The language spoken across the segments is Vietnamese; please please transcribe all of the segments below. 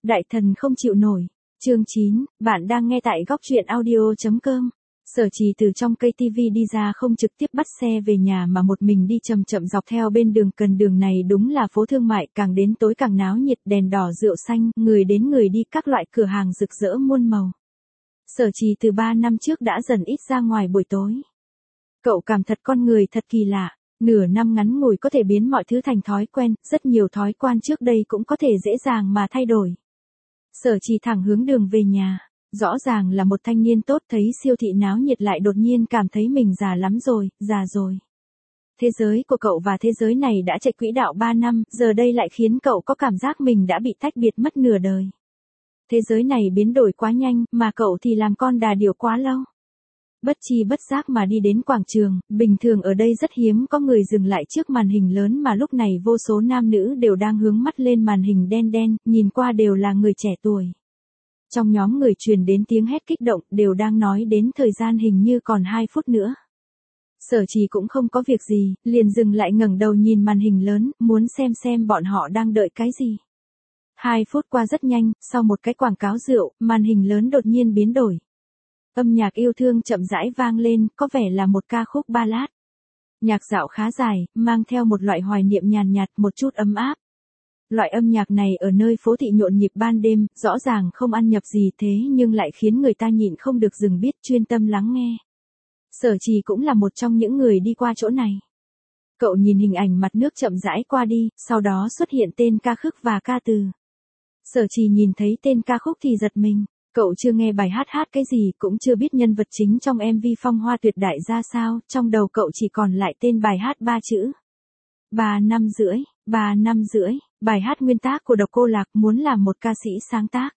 Đại thần không chịu nổi. Chương 9, bạn đang nghe tại góc truyện audio.com. Sở Trì từ trong cây tivi đi ra, không trực tiếp bắt xe về nhà mà một mình đi chậm chậm dọc theo bên đường cần. Đường này đúng là phố thương mại, càng đến tối càng náo nhiệt, đèn đỏ rượu xanh, người đến người đi, các loại cửa hàng rực rỡ muôn màu. Sở Trì từ 3 năm trước đã dần ít ra ngoài buổi tối. Cậu cảm thật con người thật kỳ lạ. Nửa năm ngắn ngủi có thể biến mọi thứ thành thói quen, rất nhiều thói quen trước đây cũng có thể dễ dàng mà thay đổi. Sở Trì thẳng hướng đường về nhà. Rõ ràng là một thanh niên tốt, thấy siêu thị náo nhiệt lại đột nhiên cảm thấy mình già lắm rồi, già rồi. Thế giới của cậu và thế giới này đã chạy quỹ đạo 3 năm, giờ đây lại khiến cậu có cảm giác mình đã bị tách biệt mất nửa đời. Thế giới này biến đổi quá nhanh, mà cậu thì làm con đà điểu quá lâu. Bất chi bất giác mà đi đến quảng trường, bình thường ở đây rất hiếm có người dừng lại trước màn hình lớn, mà lúc này vô số nam nữ đều đang hướng mắt lên màn hình đen đen, nhìn qua đều là người trẻ tuổi. Trong nhóm người truyền đến tiếng hét kích động, đều đang nói đến thời gian hình như còn 2 phút nữa. Sở Trì cũng không có việc gì, liền dừng lại ngẩng đầu nhìn màn hình lớn, muốn xem bọn họ đang đợi cái gì. 2 phút qua rất nhanh, sau một cái quảng cáo rượu, màn hình lớn đột nhiên biến đổi. Âm nhạc yêu thương chậm rãi vang lên, có vẻ là một ca khúc ballad. Nhạc dạo khá dài, mang theo một loại hoài niệm nhàn nhạt, một chút ấm áp. Loại âm nhạc này ở nơi phố thị nhộn nhịp ban đêm, rõ ràng không ăn nhập gì thế nhưng lại khiến người ta nhịn không được dừng biết, chuyên tâm lắng nghe. Sở Trì cũng là một trong những người đi qua chỗ này. Cậu nhìn hình ảnh mặt nước chậm rãi qua đi, sau đó xuất hiện tên ca khúc và ca từ. Sở Trì nhìn thấy tên ca khúc thì giật mình. Cậu chưa nghe bài hát cái gì, cũng chưa biết nhân vật chính trong MV phong hoa tuyệt đại ra sao, trong đầu cậu chỉ còn lại tên bài hát 3 chữ. 3 năm rưỡi, bài hát nguyên tác của Độc Cô Lạc, muốn làm một ca sĩ sáng tác.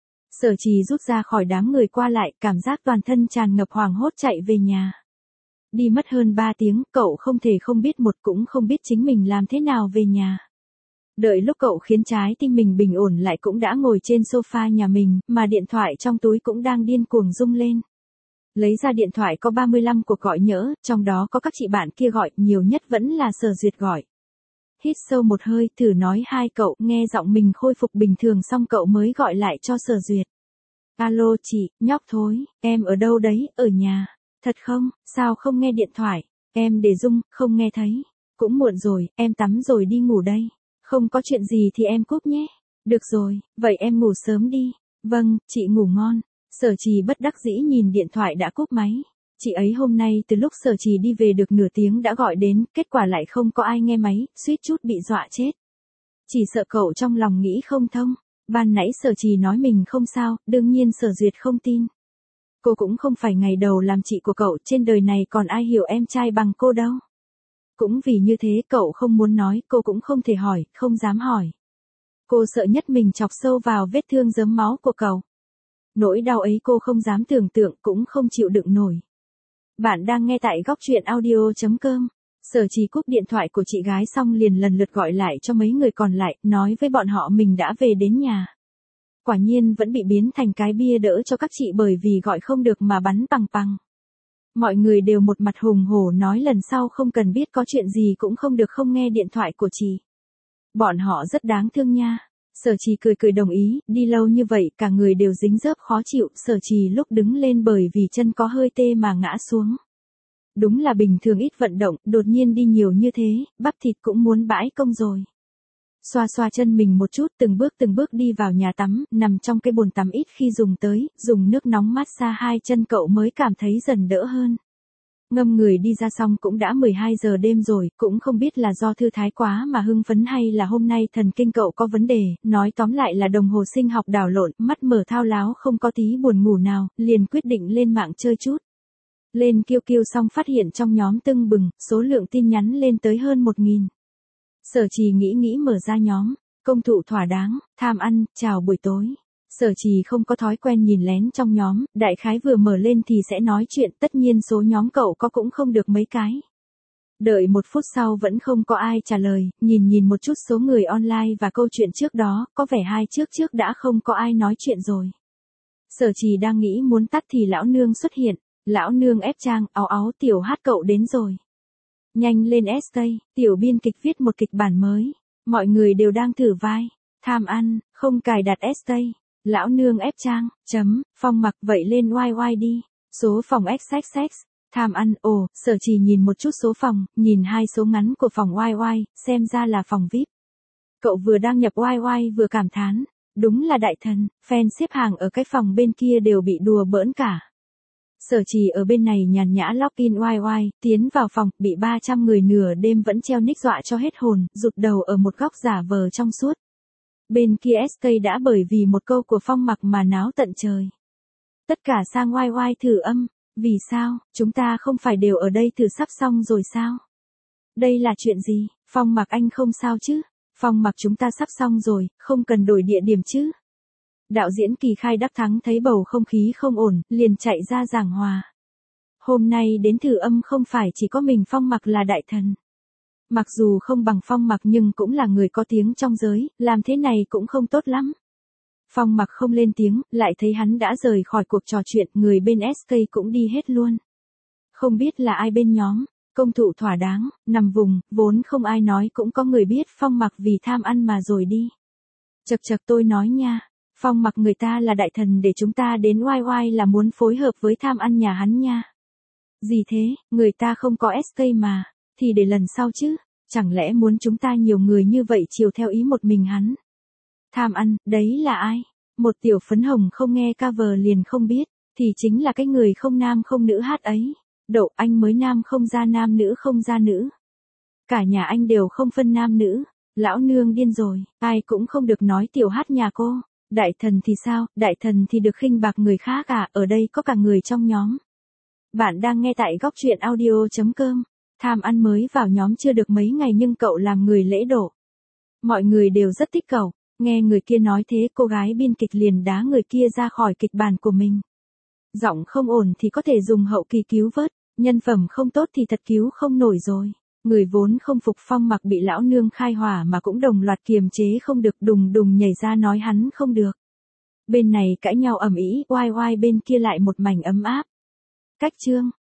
Sở Trì rút ra khỏi đám người qua lại, cảm giác toàn thân tràn ngập hoảng hốt chạy về nhà. Đi mất hơn 3 tiếng, cậu không thể không biết cũng không biết chính mình làm thế nào về nhà. Đợi lúc cậu khiến trái tim mình bình ổn lại, cũng đã ngồi trên sofa nhà mình, mà điện thoại trong túi cũng đang điên cuồng rung lên. Lấy ra điện thoại có 35 cuộc gọi nhỡ, trong đó có các chị bạn kia gọi, nhiều nhất vẫn là Sở Duyệt gọi. Hít sâu một hơi, thử nói 2 cậu, nghe giọng mình khôi phục bình thường xong cậu mới gọi lại cho Sở Duyệt. Alo chị, nhóc thối, em ở đâu đấy, ở nhà. Thật không, sao không nghe điện thoại, em để rung, không nghe thấy. Cũng muộn rồi, em tắm rồi đi ngủ đây. Không có chuyện gì thì em cúp nhé. Được rồi, vậy em ngủ sớm đi. Vâng, chị ngủ ngon. Sở Trì bất đắc dĩ nhìn điện thoại đã cúp máy. Chị ấy hôm nay từ lúc Sở Trì đi về được nửa tiếng đã gọi đến, kết quả lại không có ai nghe máy, suýt chút bị dọa chết. Chỉ sợ cậu trong lòng nghĩ không thông. Ban nãy Sở Trì nói mình không sao, đương nhiên Sở Duyệt không tin. Cô cũng không phải ngày đầu làm chị của cậu, trên đời này còn ai hiểu em trai bằng cô đâu. Cũng vì như thế cậu không muốn nói, cô cũng không thể hỏi, không dám hỏi. Cô sợ nhất mình chọc sâu vào vết thương rớm máu của cậu. Nỗi đau ấy cô không dám tưởng tượng, cũng không chịu đựng nổi. Bạn đang nghe tại góc truyện audio.com. Sở Trì cúp điện thoại của chị gái xong liền lần lượt gọi lại cho mấy người còn lại, nói với bọn họ mình đã về đến nhà. Quả nhiên vẫn bị biến thành cái bia đỡ cho các chị, bởi vì gọi không được mà bắn bằng bằng. Mọi người đều một mặt hùng hổ nói lần sau không cần biết có chuyện gì cũng không được không nghe điện thoại của chị. Bọn họ rất đáng thương nha. Sở Trì cười đồng ý, đi lâu như vậy cả người đều dính dớp khó chịu. Sở Trì lúc đứng lên bởi vì chân có hơi tê mà ngã xuống. Đúng là bình thường ít vận động, đột nhiên đi nhiều như thế, bắp thịt cũng muốn bãi công rồi. Xoa chân mình một chút, từng bước đi vào nhà tắm, nằm trong cái bồn tắm ít khi dùng tới, dùng nước nóng massage 2 chân cậu mới cảm thấy dần đỡ hơn. Ngâm người đi ra xong cũng đã 12 giờ đêm rồi, cũng không biết là do thư thái quá mà hưng phấn hay là hôm nay thần kinh cậu có vấn đề, nói tóm lại là đồng hồ sinh học đảo lộn, mắt mở thao láo không có tí buồn ngủ nào, liền quyết định lên mạng chơi chút. Lên QQ xong phát hiện trong nhóm tưng bừng, số lượng tin nhắn lên tới hơn 1000. Sở Trì nghĩ mở ra nhóm, công thủ thỏa đáng, tham ăn, chào buổi tối. Sở Trì không có thói quen nhìn lén trong nhóm, đại khái vừa mở lên thì sẽ nói chuyện, tất nhiên số nhóm cậu có cũng không được mấy cái. Đợi 1 phút sau vẫn không có ai trả lời, nhìn một chút số người online và câu chuyện trước đó, có vẻ 2 trước đã không có ai nói chuyện rồi. Sở Trì đang nghĩ muốn tắt thì lão nương xuất hiện, lão nương ép trang, áo tiểu hát cậu đến rồi. Nhanh lên ST, tiểu biên kịch viết một kịch bản mới, mọi người đều đang thử vai. Tham ăn, không cài đặt stay. Lão nương ép trang, Phong mặc vậy lên YY đi. Số phòng XXX. Tham ăn, Sở Trì nhìn một chút số phòng, nhìn 2 số ngắn của phòng YY, xem ra là phòng VIP. Cậu vừa đăng nhập YY vừa cảm thán, đúng là đại thần, fan xếp hàng ở cái phòng bên kia đều bị đùa bỡn cả. Sở Trì ở bên này nhàn nhã login YY, tiến vào phòng, bị 300 người nửa đêm vẫn treo nick dọa cho hết hồn, rụt đầu ở một góc giả vờ trong suốt. Bên kia SK đã bởi vì một câu của Phong mặc mà náo tận trời. Tất cả sang YY thử âm, vì sao, chúng ta không phải đều ở đây thử sắp xong rồi sao? Đây là chuyện gì, Phong mặc anh không sao chứ? Phong mặc chúng ta sắp xong rồi, không cần đổi địa điểm chứ? Đạo diễn Kỳ Khai Đắc Thắng thấy bầu không khí không ổn, liền chạy ra giảng hòa. Hôm nay đến thử âm không phải chỉ có mình Phong mặc là đại thần. Mặc dù không bằng Phong mặc nhưng cũng là người có tiếng trong giới, làm thế này cũng không tốt lắm. Phong mặc không lên tiếng, lại thấy hắn đã rời khỏi cuộc trò chuyện, người bên SK cũng đi hết luôn. Không biết là ai bên nhóm, công thụ thỏa đáng, nằm vùng, vốn không ai nói cũng có người biết Phong mặc vì tham ăn mà rồi đi. Chật tôi nói nha, Phong mặc người ta là đại thần để chúng ta đến YY là muốn phối hợp với tham ăn nhà hắn nha. Gì thế, người ta không có SK mà, thì để lần sau chứ, chẳng lẽ muốn chúng ta nhiều người như vậy chiều theo ý một mình hắn. Tham ăn, đấy là ai? Một tiểu phấn hồng không nghe cover liền không biết, thì chính là cái người không nam không nữ hát ấy. Đậu anh mới nam không ra nam nữ không ra nữ. Cả nhà anh đều không phân nam nữ. Lão nương điên rồi, ai cũng không được nói tiểu hát nhà cô. Đại thần thì sao, đại thần thì được khinh bạc người khác à, ở đây có cả người trong nhóm. Bạn đang nghe tại góc truyện audio.com. Tham ăn mới vào nhóm chưa được mấy ngày nhưng cậu làm người lễ độ. Mọi người đều rất thích cậu. Nghe người kia nói thế cô gái biên kịch liền đá người kia ra khỏi kịch bản của mình. Giọng không ổn thì có thể dùng hậu kỳ cứu vớt, nhân phẩm không tốt thì thật cứu không nổi rồi. Người vốn không phục Phong mặc bị lão nương khai hỏa mà cũng đồng loạt kiềm chế không được, đùng đùng nhảy ra nói hắn không được. Bên này cãi nhau ầm ĩ, YY bên kia lại một mảnh ấm áp. Cách chương